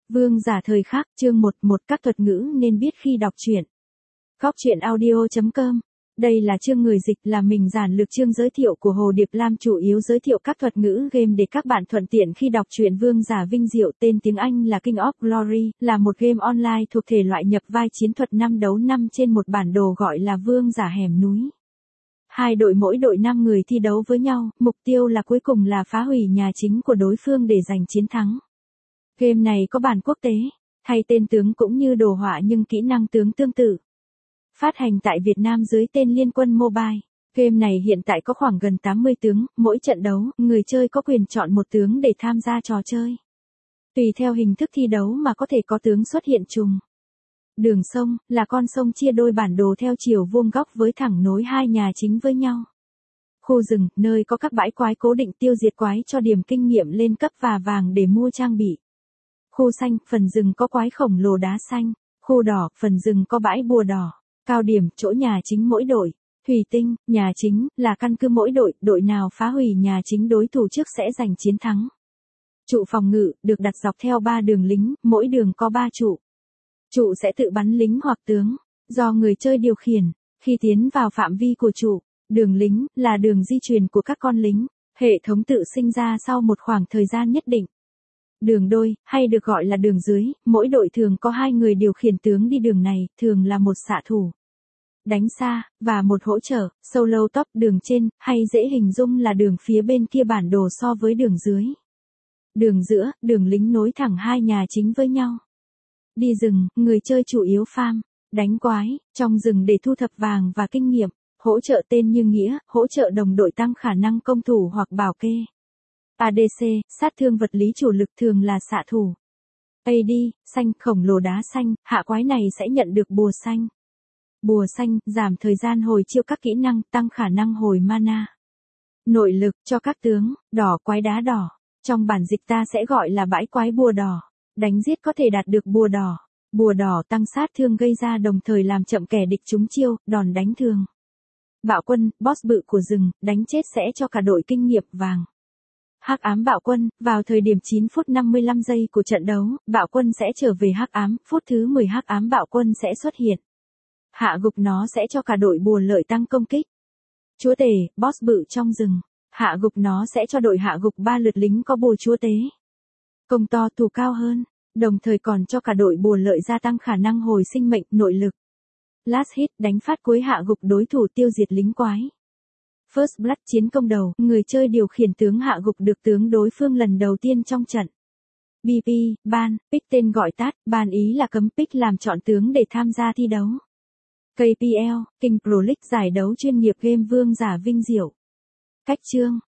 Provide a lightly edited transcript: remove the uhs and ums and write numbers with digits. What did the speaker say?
Vương giả thời khắc, chương 1, các thuật ngữ nên biết khi đọc truyện. Góc truyện audio.com. Đây là chương người dịch là mình giản lược chương giới thiệu của Hồ Điệp Lam, chủ yếu giới thiệu các thuật ngữ game để các bạn thuận tiện khi đọc truyện. Vương giả vinh diệu, tên tiếng Anh là King of Glory, là một game online thuộc thể loại nhập vai chiến thuật 5 đấu 5 trên một bản đồ gọi là Vương giả hẻm núi. Hai đội mỗi đội 5 người thi đấu với nhau, mục tiêu là cuối cùng là phá hủy nhà chính của đối phương để giành chiến thắng. Game này có bản quốc tế, thay tên tướng cũng như đồ họa nhưng kỹ năng tướng tương tự. Phát hành tại Việt Nam dưới tên Liên Quân Mobile. Game này hiện tại có khoảng gần 80 tướng, mỗi trận đấu, người chơi có quyền chọn một tướng để tham gia trò chơi. Tùy theo hình thức thi đấu mà có thể có tướng xuất hiện trùng. Đường sông, là con sông chia đôi bản đồ theo chiều vuông góc với thẳng nối hai nhà chính với nhau. Khu rừng, nơi có các bãi quái cố định tiêu diệt quái cho điểm kinh nghiệm lên cấp và vàng để mua trang bị. Khu xanh, phần rừng có quái khổng lồ đá xanh. Khu đỏ, phần rừng có bãi bùa đỏ. Cao điểm, chỗ nhà chính mỗi đội. Thủy tinh, nhà chính, là căn cứ mỗi đội, đội nào phá hủy nhà chính đối thủ trước sẽ giành chiến thắng. Trụ phòng ngự, được đặt dọc theo 3 đường lính, mỗi đường có 3 trụ. Trụ sẽ tự bắn lính hoặc tướng, do người chơi điều khiển, khi tiến vào phạm vi của trụ. Đường lính, là đường di chuyển của các con lính, hệ thống tự sinh ra sau một khoảng thời gian nhất định. Đường đôi, hay được gọi là đường dưới, mỗi đội thường có 2 người điều khiển tướng đi đường này, thường là một xạ thủ đánh xa, và một hỗ trợ. Solo top, đường trên, hay dễ hình dung là đường phía bên kia bản đồ so với đường dưới. Đường giữa, đường lính nối thẳng hai nhà chính với nhau. Đi rừng, người chơi chủ yếu farm, đánh quái, trong rừng để thu thập vàng và kinh nghiệm. Hỗ trợ tên như nghĩa, hỗ trợ đồng đội tăng khả năng công thủ hoặc bảo kê. ADC, sát thương vật lý chủ lực thường là xạ thủ. AD, xanh, khổng lồ đá xanh, hạ quái này sẽ nhận được bùa xanh. Bùa xanh, giảm thời gian hồi chiêu các kỹ năng, tăng khả năng hồi mana. Nội lực, cho các tướng, đỏ quái đá đỏ. Trong bản dịch ta sẽ gọi là bãi quái bùa đỏ. Đánh giết có thể đạt được bùa đỏ. Bùa đỏ tăng sát thương gây ra đồng thời làm chậm kẻ địch trúng chiêu, đòn đánh thường. Bạo quân, boss bự của rừng, đánh chết sẽ cho cả đội kinh nghiệm vàng. Hắc ám bạo quân, vào thời điểm 9 phút 55 giây của trận đấu, bạo quân sẽ trở về hắc ám, phút thứ 10 hắc ám bạo quân sẽ xuất hiện. Hạ gục nó sẽ cho cả đội bùa lợi tăng công kích. Chúa tể, boss bự trong rừng, hạ gục nó sẽ cho đội hạ gục 3 lượt lính có bùa chúa tế. Công to thủ cao hơn, đồng thời còn cho cả đội bùa lợi gia tăng khả năng hồi sinh mệnh, nội lực. Last hit, đánh phát cuối hạ gục đối thủ tiêu diệt lính quái. First Blood, chiến công đầu, người chơi điều khiển tướng hạ gục được tướng đối phương lần đầu tiên trong trận. BP, ban, pick tên gọi tắt, ban ý là cấm pick làm chọn tướng để tham gia thi đấu. KPL, King Pro League, giải đấu chuyên nghiệp game Vương giả vinh diệu. Cách chương,